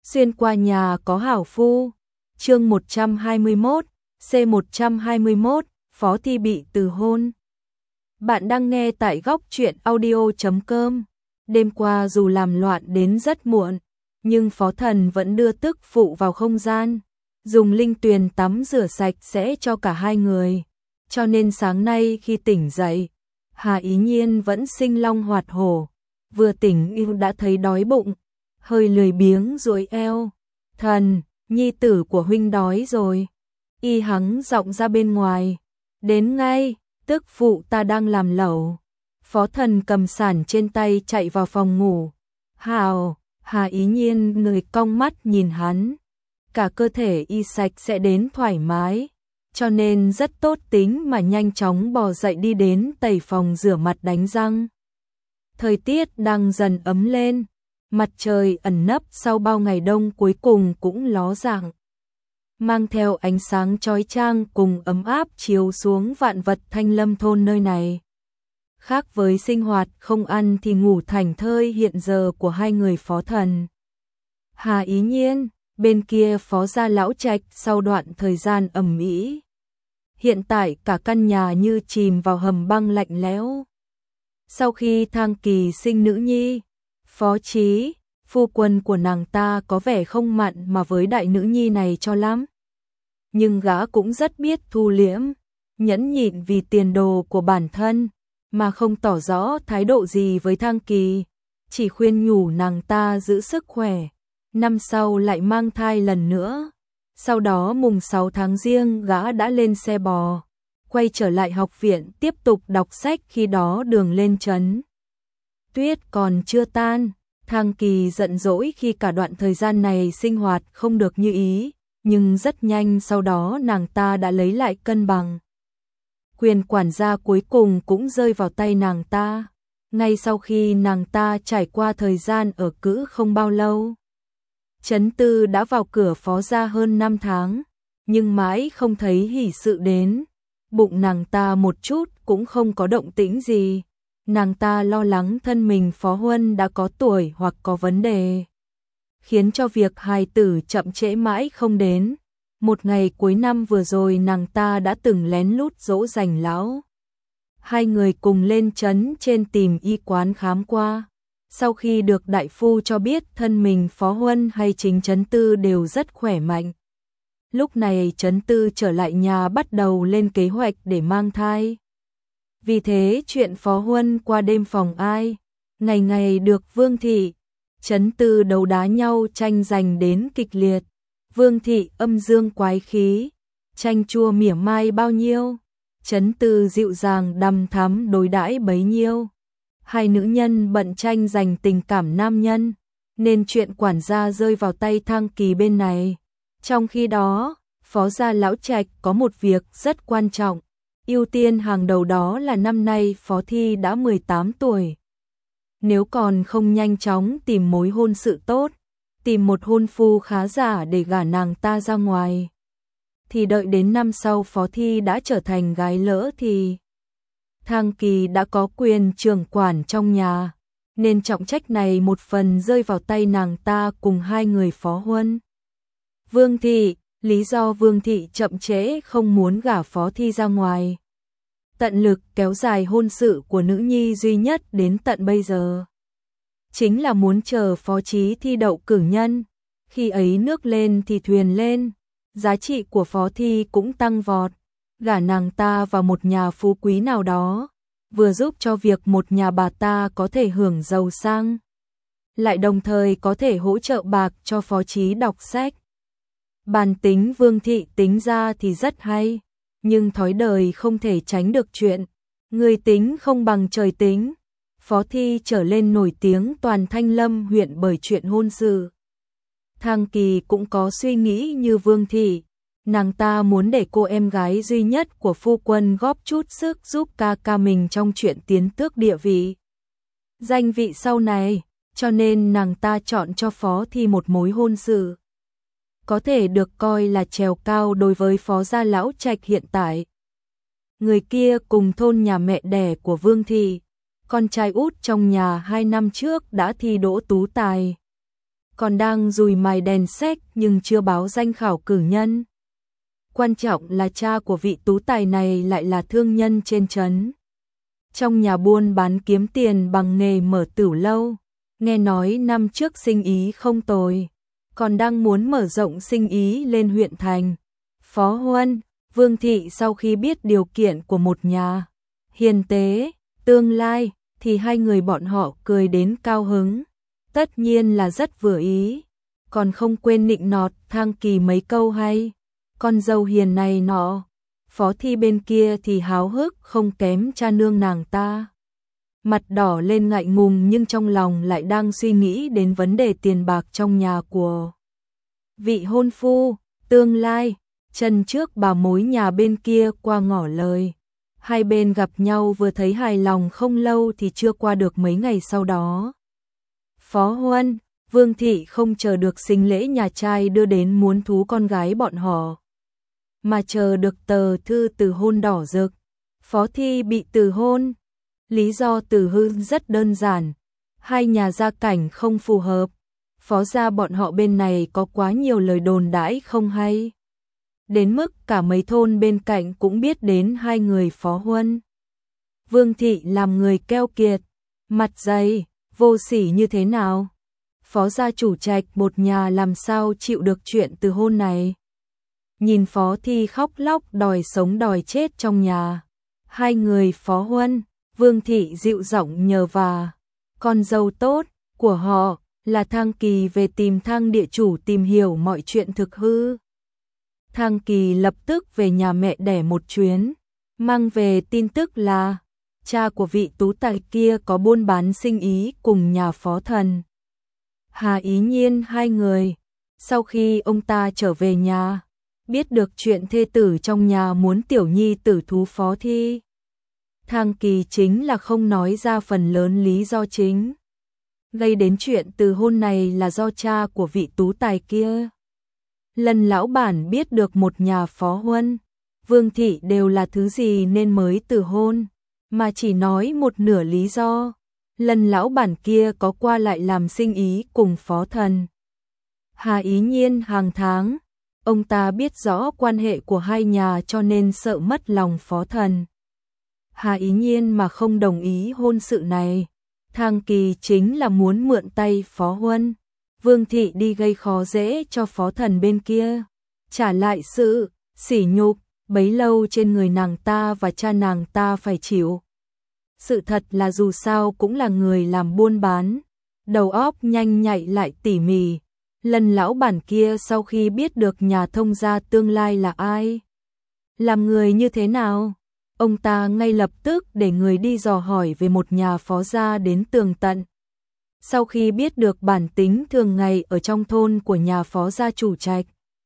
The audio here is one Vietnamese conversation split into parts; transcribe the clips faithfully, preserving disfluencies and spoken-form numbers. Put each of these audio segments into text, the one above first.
Xuyên qua nhà có hảo phu. Chương một trăm hai mươi mốt, C một trăm hai mươi mốt, Phó Thi bị từ hôn. Bạn đang nghe tại góc truyện audio chấm com. Đêm qua dù làm loạn đến rất muộn, nhưng Phó Thần vẫn đưa tức phụ vào không gian, dùng linh tuyền tắm rửa sạch sẽ cho cả hai người. Cho nên sáng nay khi tỉnh dậy, Hà Ý Nhiên vẫn sinh long hoạt hổ, vừa tỉnh yêu đã thấy đói bụng, hơi lười biếng duỗi eo. Thần, nhi tử của huynh đói rồi. Y hắng giọng ra bên ngoài. Đến ngay, tức phụ ta đang làm lẩu. Phó Thần cầm sản trên tay chạy vào phòng ngủ. Hào, Hà Ý Nhiên người cong mắt nhìn hắn. Cả cơ thể y sạch sẽ đến thoải mái, cho nên rất tốt tính mà nhanh chóng bò dậy đi đến tẩy phòng rửa mặt đánh răng. Thời tiết đang dần ấm lên, mặt trời ẩn nấp sau bao ngày đông cuối cùng cũng ló dạng, mang theo ánh sáng chói chang cùng ấm áp chiếu xuống vạn vật Thanh Lâm thôn nơi này. Khác với sinh hoạt không ăn thì ngủ thảnh thơi hiện giờ của hai người Phó Thần, Hà Ý Nhiên, bên kia Phó gia lão trạch sau đoạn thời gian ầm ĩ, hiện tại cả căn nhà như chìm vào hầm băng lạnh lẽo. Sau khi Thang Kỳ sinh nữ nhi, Phó Chí, phu quân của nàng ta có vẻ không mặn mà với đại nữ nhi này cho lắm. Nhưng gã cũng rất biết thu liễm, nhẫn nhịn vì tiền đồ của bản thân, mà không tỏ rõ thái độ gì với Thang Kỳ, chỉ khuyên nhủ nàng ta giữ sức khỏe, năm sau lại mang thai lần nữa. Sau đó mùng sáu tháng Giêng gã đã lên xe bò, quay trở lại học viện tiếp tục đọc sách. Khi đó đường lên trấn tuyết còn chưa tan. Thang Kỳ giận dỗi khi cả đoạn thời gian này sinh hoạt không được như ý, nhưng rất nhanh sau đó nàng ta đã lấy lại cân bằng. Quyền quản gia cuối cùng cũng rơi vào tay nàng ta, ngay sau khi nàng ta trải qua thời gian ở cữ không bao lâu. Trấn Tư đã vào cửa Phó gia hơn năm tháng, nhưng mãi không thấy hỷ sự đến. Bụng nàng ta một chút cũng không có động tĩnh gì. Nàng ta lo lắng thân mình Phó Huân đã có tuổi hoặc có vấn đề, khiến cho việc hài tử chậm trễ mãi không đến. Một ngày cuối năm vừa rồi nàng ta đã từng lén lút dỗ dành lão. Hai người cùng lên trấn trên tìm y quán khám qua. Sau khi được đại phu cho biết thân mình Phó Huân hay chính Trấn Tư đều rất khỏe mạnh. Lúc này Trấn Tư trở lại nhà bắt đầu lên kế hoạch để mang thai. Vì thế chuyện Phó Huân qua đêm phòng ai, ngày ngày được Vương Thị, Trấn Tư đấu đá nhau tranh giành đến kịch liệt. Vương Thị âm dương quái khí, tranh chua mỉa mai bao nhiêu, Trấn Tư dịu dàng đằm thắm đối đãi bấy nhiêu. Hai nữ nhân bận tranh giành tình cảm nam nhân, nên chuyện quản gia rơi vào tay Thang Kỳ bên này. Trong khi đó, Phó gia lão trạch có một việc rất quan trọng, ưu tiên hàng đầu đó là năm nay Phó Thi đã mười tám tuổi. Nếu còn không nhanh chóng tìm mối hôn sự tốt, tìm một hôn phu khá giả để gả nàng ta ra ngoài, thì đợi đến năm sau Phó Thi đã trở thành gái lỡ thì Thang Kỳ đã có quyền trưởng quản trong nhà, nên trọng trách này một phần rơi vào tay nàng ta cùng hai người Phó Huân. Vương Thị, lý do Vương Thị chậm trễ không muốn gả Phó Thi ra ngoài, tận lực kéo dài hôn sự của nữ nhi duy nhất đến tận bây giờ, chính là muốn chờ Phó Chí thi đậu cử nhân, khi ấy nước lên thì thuyền lên, giá trị của Phó Thi cũng tăng vọt, gả nàng ta vào một nhà phú quý nào đó, vừa giúp cho việc một nhà bà ta có thể hưởng giàu sang, lại đồng thời có thể hỗ trợ bạc cho Phó Chí đọc sách. Bản tính Vương Thị tính ra thì rất hay, nhưng thói đời không thể tránh được chuyện, người tính không bằng trời tính. Phó Thi trở lên nổi tiếng toàn Thanh Lâm huyện bởi chuyện hôn sự. Thang Kỳ cũng có suy nghĩ như Vương Thị, nàng ta muốn để cô em gái duy nhất của phu quân góp chút sức giúp ca ca mình trong chuyện tiến tước địa vị, danh vị sau này, cho nên nàng ta chọn cho Phó Thi một mối hôn sự có thể được coi là trèo cao đối với Phó gia lão trạch hiện tại. Người kia cùng thôn nhà mẹ đẻ của Vương Thị, con trai út trong nhà hai năm trước đã thi đỗ tú tài. còn đang dùi mài đèn sách nhưng chưa báo danh khảo cử nhân. Quan trọng là cha của vị tú tài này lại là thương nhân trên trấn. Trong nhà buôn bán kiếm tiền bằng nghề mở tửu lâu, nghe nói năm trước sinh ý không tồi, còn đang muốn mở rộng sinh ý lên huyện thành. Phó Huân, Vương Thị sau khi biết điều kiện của một nhà hiền tế, tương lai, thì hai người bọn họ cười đến cao hứng. Tất nhiên là rất vừa ý, còn không quên nịnh nọt Thang Kỳ mấy câu hay. Con dâu hiền này nọ. Phó Thi bên kia thì háo hức không kém cha nương nàng ta. Mặt đỏ lên ngại ngùng nhưng trong lòng lại đang suy nghĩ đến vấn đề tiền bạc trong nhà của vị hôn phu, tương lai. Chân trước bà mối nhà bên kia qua ngỏ lời. Hai bên gặp nhau vừa thấy hài lòng không lâu thì chưa qua được mấy ngày sau đó. Phó Huân, Vương Thị không chờ được sinh lễ nhà trai đưa đến muốn thú con gái bọn họ, mà chờ được tờ thư từ hôn đỏ rực. Phó Thi bị từ hôn. Lý do từ hôn rất đơn giản. Hai nhà gia cảnh không phù hợp. Phó gia bọn họ bên này có quá nhiều lời đồn đãi không hay. Đến mức cả mấy thôn bên cạnh cũng biết đến hai người Phó Huân. Vương Thị làm người keo kiệt, mặt dày, vô sỉ như thế nào. Phó gia chủ trạch một nhà làm sao chịu được chuyện từ hôn này. Nhìn Phó Thi khóc lóc đòi sống đòi chết trong nhà. Hai người Phó Huân, Vương Thị dịu giọng nhờ và con dâu tốt của họ là Thang Kỳ về tìm Thang địa chủ tìm hiểu mọi chuyện thực hư. Thang Kỳ lập tức về nhà mẹ đẻ một chuyến, mang về tin tức là cha của vị tú tài kia có buôn bán sinh ý cùng nhà Phó Thần. Hà Ý Nhiên hai người. Sau khi ông ta trở về nhà, biết được chuyện thê tử trong nhà muốn tiểu nhi tử thú Phó Thi. Thang Kỳ chính là không nói ra phần lớn lý do chính gây đến chuyện từ hôn này là do cha của vị tú tài kia. Lần lão bản biết được một nhà Phó Huân, Vương Thị đều là thứ gì nên mới từ hôn, mà chỉ nói một nửa lý do. Lần lão bản kia có qua lại làm sinh ý cùng Phó Thần. Hà Ý Nhiên hàng tháng, ông ta biết rõ quan hệ của hai nhà cho nên sợ mất lòng Phó Thần. Hà Ý Nhiên mà không đồng ý hôn sự này, Thang Kỳ chính là muốn mượn tay Phó Huân, Vương Thị đi gây khó dễ cho Phó Thần bên kia, trả lại sự sỉ nhục bấy lâu trên người nàng ta và cha nàng ta phải chịu. Sự thật là dù sao cũng là người làm buôn bán, đầu óc nhanh nhạy lại tỉ mỉ. Lần lão bản kia sau khi biết được nhà thông gia tương lai là ai, làm người như thế nào, ông ta ngay lập tức để người đi dò hỏi về một nhà Phó gia đến tường tận. Sau khi biết được bản tính thường ngày ở trong thôn của nhà Phó gia chủ trạch,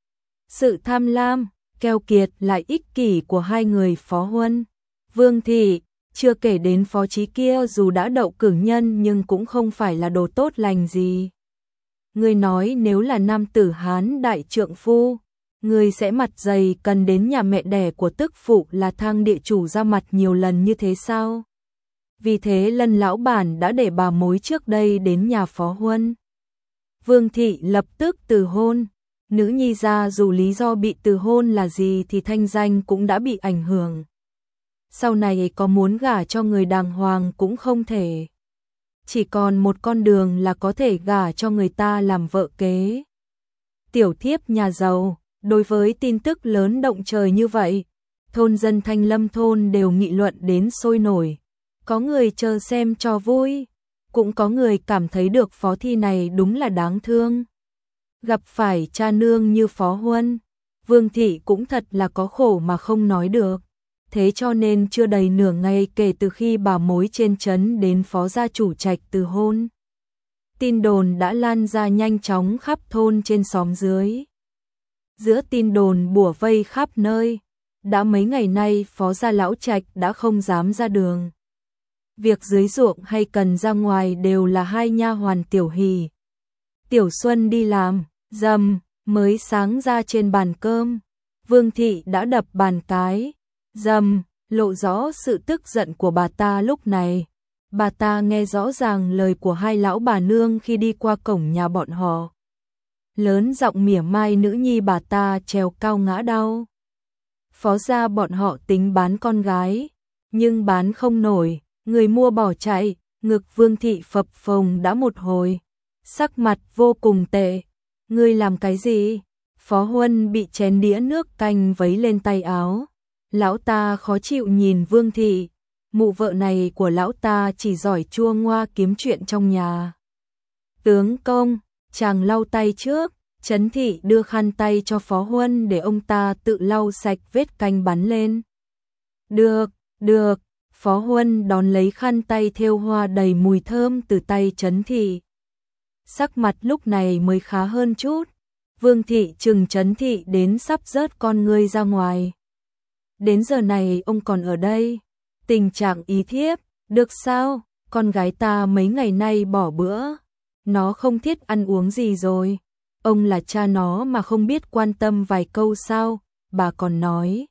sự tham lam, keo kiệt lại ích kỷ của hai người Phó Huân, Vương Thị, chưa kể đến Phó Chí kia dù đã đậu cử nhân nhưng cũng không phải là đồ tốt lành gì. Người nói nếu là nam tử Hán đại trượng phu, người sẽ mặt dày cần đến nhà mẹ đẻ của tức phụ là Thang địa chủ ra mặt nhiều lần như thế sao? Vì thế lần lão bản đã để bà mối trước đây đến nhà Phó Huân. Vương Thị lập tức từ hôn. Nữ nhi ra dù lý do bị từ hôn là gì thì thanh danh cũng đã bị ảnh hưởng. Sau này có muốn gả cho người đàng hoàng cũng không thể. Chỉ còn một con đường là có thể gả cho người ta làm vợ kế. Tiểu thiếp nhà giàu, đối với tin tức lớn động trời như vậy, thôn dân Thanh Lâm thôn đều nghị luận đến sôi nổi. Có người chờ xem cho vui, cũng có người cảm thấy được Phó Thi này đúng là đáng thương. Gặp phải cha nương như Phó Huân, Vương Thị cũng thật là có khổ mà không nói được. Thế cho nên chưa đầy nửa ngày kể từ khi bà mối trên trấn đến Phó gia chủ trạch từ hôn, tin đồn đã lan ra nhanh chóng khắp thôn trên xóm dưới. Giữa tin đồn bủa vây khắp nơi, đã mấy ngày nay Phó gia lão trạch đã không dám ra đường. Việc dưới ruộng hay cần ra ngoài đều là hai nha hoàn Tiểu Hỷ, Tiểu Xuân đi làm, dầm, mới sáng ra trên bàn cơm, Vương Thị đã đập bàn cái, dầm, lộ rõ sự tức giận của bà ta lúc này. Bà ta nghe rõ ràng lời của hai lão bà nương khi đi qua cổng nhà bọn họ. lớn giọng mỉa mai nữ nhi bà ta trèo cao ngã đau. Phó gia bọn họ tính bán con gái, nhưng bán không nổi, người mua bỏ chạy, ngực Vương thị phập phồng đã một hồi, sắc mặt vô cùng tệ. Ngươi làm cái gì? Phó Huân bị chén đĩa nước canh vấy lên tay áo. Lão ta khó chịu nhìn Vương thị, mụ vợ này của lão ta chỉ giỏi chua ngoa kiếm chuyện trong nhà. Tướng công, chàng lau tay trước. Trấn thị đưa khăn tay cho Phó Huân để ông ta tự lau sạch vết canh bắn lên. Được, được, Phó Huân đón lấy khăn tay thêu hoa đầy mùi thơm từ tay Trấn thị. Sắc mặt lúc này mới khá hơn chút. Vương thị trừng Trấn thị đến sắp rớt con ngươi ra ngoài. Đến giờ này ông còn ở đây. Tình trạng ý thiếp, được sao? Con gái ta mấy ngày nay bỏ bữa. Nó không thiết ăn uống gì rồi. Ông là cha nó mà không biết quan tâm vài câu sao, bà còn nói.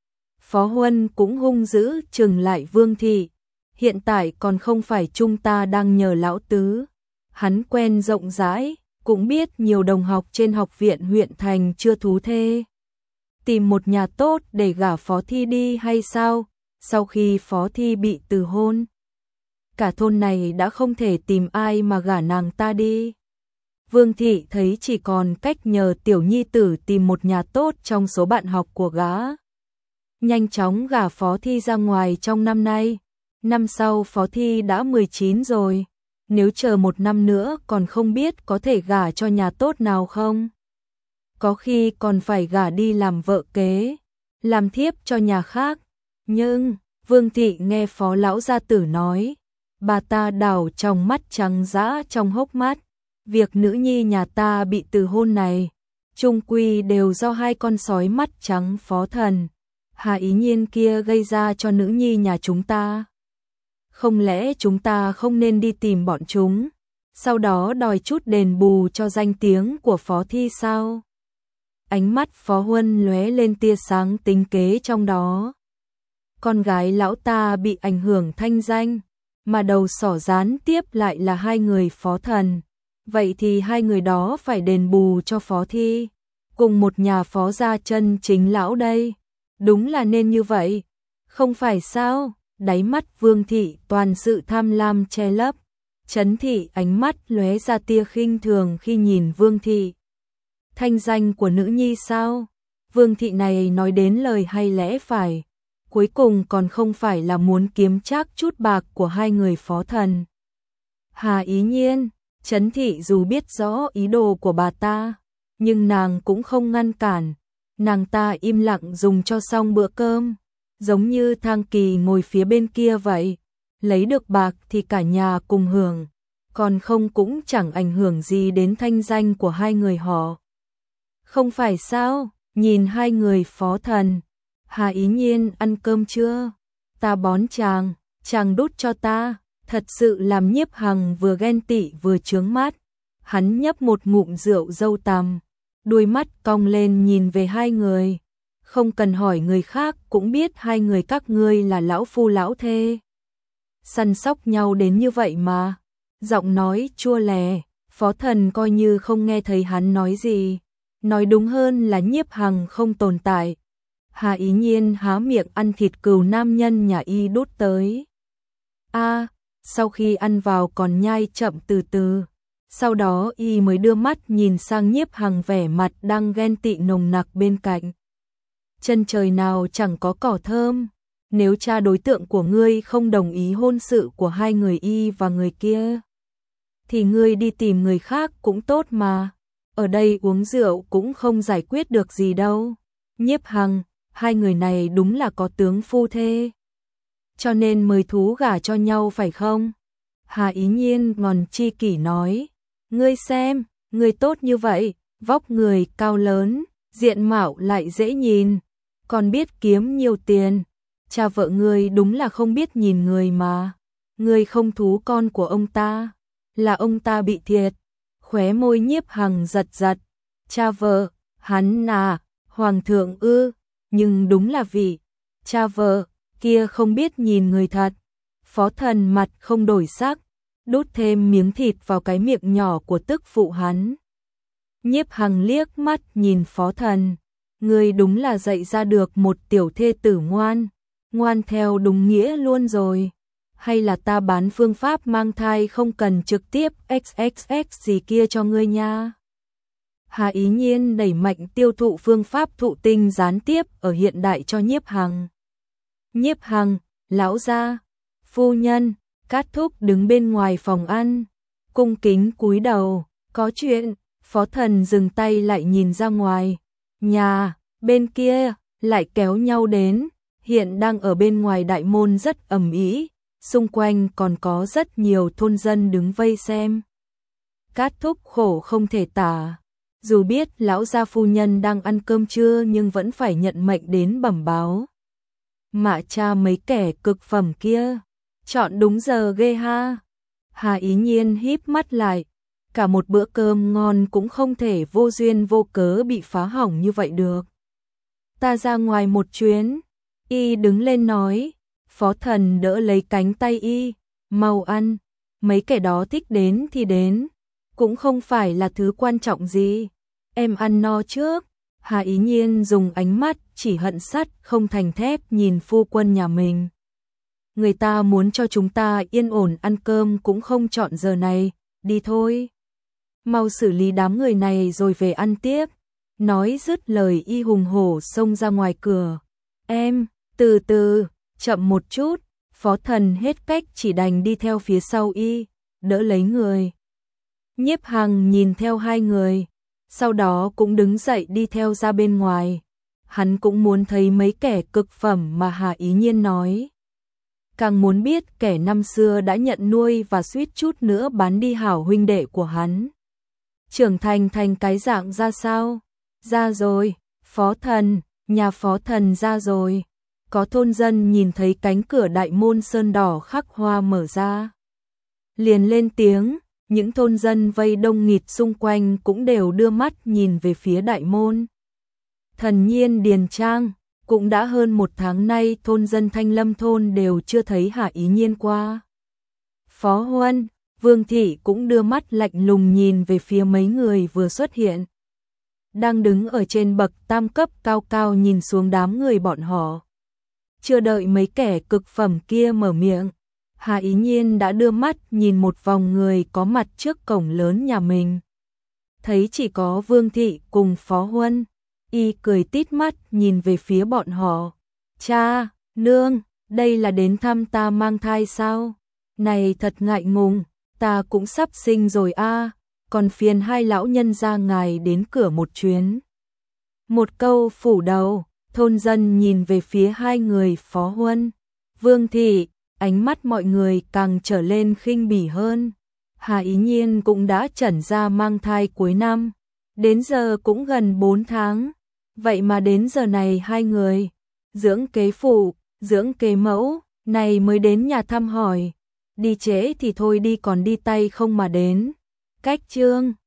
Phó Huân cũng hung dữ trừng lại Vương thị. Hiện tại còn không phải chúng ta đang nhờ lão tứ. Hắn quen rộng rãi, cũng biết nhiều đồng học trên học viện huyện thành chưa thú thê. Tìm một nhà tốt để gả Phó Thi đi hay sao? Sau khi Phó Thi bị từ hôn, cả thôn này đã không thể tìm ai mà gả nàng ta đi. Vương thị thấy chỉ còn cách nhờ tiểu nhi tử tìm một nhà tốt trong số bạn học của gã. Nhanh chóng gả Phó Thi ra ngoài trong năm nay. Năm sau Phó Thi đã mười chín rồi. Nếu chờ một năm nữa còn không biết có thể gả cho nhà tốt nào không. Có khi còn phải gả đi làm vợ kế, làm thiếp cho nhà khác. Nhưng, Vương thị nghe Phó lão gia tử nói, bà ta đảo trong mắt trắng dã trong hốc mắt. Việc nữ nhi nhà ta bị từ hôn này, chung quy đều do hai con sói mắt trắng Phó Thần, Hà Ý Nhiên kia gây ra cho nữ nhi nhà chúng ta. Không lẽ chúng ta không nên đi tìm bọn chúng, sau đó đòi chút đền bù cho danh tiếng của Phó Thi sao? Ánh mắt Phó Huân lóe lên tia sáng tính kế trong đó. Con gái lão ta bị ảnh hưởng thanh danh, mà đầu sỏ gián tiếp lại là hai người Phó Thần. Vậy thì hai người đó phải đền bù cho Phó Thi, cùng một nhà Phó gia chân chính lão đây. Đúng là nên như vậy, không phải sao? Đáy mắt Vương thị toàn sự tham lam che lấp. Trấn thị ánh mắt lóe ra tia khinh thường khi nhìn Vương thị. Thanh danh của nữ nhi sao? Vương thị này nói đến lời hay lẽ phải, cuối cùng còn không phải là muốn kiếm trác chút bạc của hai người Phó Thần. Hà Ý Nhiên, Trấn thị dù biết rõ ý đồ của bà ta, nhưng nàng cũng không ngăn cản. Nàng ta im lặng dùng cho xong bữa cơm, giống như Thang Kỳ ngồi phía bên kia vậy. Lấy được bạc thì cả nhà cùng hưởng, còn không cũng chẳng ảnh hưởng gì đến thanh danh của hai người họ. Không phải sao? Nhìn hai người Phó Thần. Hà Ý Nhiên ăn cơm chưa? Ta bón chàng, chàng đút cho ta. Thật sự làm Nhiếp Hằng vừa ghen tị vừa chướng mắt. Hắn nhấp một ngụm rượu dâu tằm, đuôi mắt cong lên nhìn về hai người. Không cần hỏi người khác cũng biết hai người các ngươi là lão phu lão thê. Săn sóc nhau đến như vậy mà. Giọng nói chua lè, Phó Thần coi như không nghe thấy hắn nói gì. Nói đúng hơn là Nhiếp Hằng không tồn tại. Hà Ý Nhiên há miệng ăn thịt cừu nam nhân nhà y đút tới. A, sau khi ăn vào còn nhai chậm từ từ. Sau đó y mới đưa mắt nhìn sang Nhiếp Hằng vẻ mặt đang ghen tị nồng nặc bên cạnh. Chân trời nào chẳng có cỏ thơm. Nếu cha đối tượng của ngươi không đồng ý hôn sự của hai người y và người kia, thì ngươi đi tìm người khác cũng tốt mà. Ở đây uống rượu cũng không giải quyết được gì đâu. Nhiếp Hằng, hai người này đúng là có tướng phu thê, cho nên mời thú gả cho nhau phải không? Hà Ý Nhiên ngòn chi kỷ nói, ngươi xem, ngươi tốt như vậy, vóc người cao lớn, diện mạo lại dễ nhìn, còn biết kiếm nhiều tiền. Cha vợ ngươi đúng là không biết nhìn người mà. Ngươi không thú con của ông ta, là ông ta bị thiệt. Khóe môi Nhiếp Hằng giật giật. Cha vợ, hắn à, hoàng thượng ư, nhưng đúng là vị cha vợ kia không biết nhìn người thật. Phó Thần mặt không đổi sắc, đút thêm miếng thịt vào cái miệng nhỏ của tức phụ hắn. Nhiếp Hằng liếc mắt nhìn Phó Thần, ngươi đúng là dạy ra được một tiểu thê tử ngoan, ngoan theo đúng nghĩa luôn rồi. Hay là ta bán phương pháp mang thai không cần trực tiếp ích ích ích gì kia cho ngươi nha. Hà Ý Nhiên đẩy mạnh tiêu thụ phương pháp thụ tinh gián tiếp ở hiện đại cho Nhiếp Hằng. Nhiếp Hằng, lão gia, phu nhân, Cát Thúc đứng bên ngoài phòng ăn, cung kính cúi đầu, có chuyện. Phó Thần dừng tay lại nhìn ra ngoài, nhà, bên kia, lại kéo nhau đến, hiện đang ở bên ngoài đại môn rất ầm ĩ, xung quanh còn có rất nhiều thôn dân đứng vây xem. Cát Thúc khổ không thể tả, dù biết lão gia phu nhân đang ăn cơm trưa nhưng vẫn phải nhận mệnh đến bẩm báo. Mạ cha mấy kẻ cực phẩm kia, chọn đúng giờ ghê ha. Hà Ý Nhiên híp mắt lại. Cả một bữa cơm ngon cũng không thể vô duyên vô cớ bị phá hỏng như vậy được. Ta ra ngoài một chuyến, y đứng lên nói, Phó Thần đỡ lấy cánh tay y, mau ăn, mấy kẻ đó thích đến thì đến, cũng không phải là thứ quan trọng gì, em ăn no trước. Hà Ý Nhiên dùng ánh mắt chỉ hận sắt không thành thép nhìn phu quân nhà mình. Người ta muốn cho chúng ta yên ổn ăn cơm cũng không chọn giờ này, đi thôi. Mau xử lý đám người này rồi về ăn tiếp. Nói dứt lời y hùng hổ xông ra ngoài cửa. Em, từ từ, chậm một chút. Phó Thần hết cách chỉ đành đi theo phía sau y, đỡ lấy người. Nhiếp Hằng nhìn theo hai người, sau đó cũng đứng dậy đi theo ra bên ngoài. Hắn cũng muốn thấy mấy kẻ cực phẩm mà Hà Ý Nhiên nói. Càng muốn biết kẻ năm xưa đã nhận nuôi và suýt chút nữa bán đi hảo huynh đệ của hắn. Trưởng thành thành cái dạng ra sao? Ra rồi, Phó Thần, nhà Phó Thần ra rồi. Có thôn dân nhìn thấy cánh cửa đại môn sơn đỏ khắc hoa mở ra. Liền lên tiếng, những thôn dân vây đông nghịt xung quanh cũng đều đưa mắt nhìn về phía đại môn. Thần Nhiên Điền Trang, cũng đã hơn một tháng nay thôn dân Thanh Lâm thôn đều chưa thấy Hà Ý Nhiên qua. Phó Huân, Vương Thị cũng đưa mắt lạnh lùng nhìn về phía mấy người vừa xuất hiện. Đang đứng ở trên bậc tam cấp cao cao nhìn xuống đám người bọn họ. Chưa đợi mấy kẻ cực phẩm kia mở miệng, Hà Ý Nhiên đã đưa mắt nhìn một vòng người có mặt trước cổng lớn nhà mình. Thấy chỉ có Vương Thị cùng Phó Huân, y cười tít mắt nhìn về phía bọn họ. Cha, nương, đây là đến thăm ta mang thai sao? Này thật ngại ngùng, ta cũng sắp sinh rồi a, còn phiền hai lão nhân gia ngài đến cửa một chuyến. Một câu phủ đầu, thôn dân nhìn về phía hai người Phó Huân, Vương Thị, ánh mắt mọi người càng trở lên khinh bỉ hơn. Hà Ý Nhiên cũng đã chẩn ra mang thai cuối năm, đến giờ cũng gần bốn tháng, vậy mà đến giờ này hai người, dưỡng kế phụ, dưỡng kế mẫu, này mới đến nhà thăm hỏi, đi trễ thì thôi đi còn đi tay không mà đến. Cách chương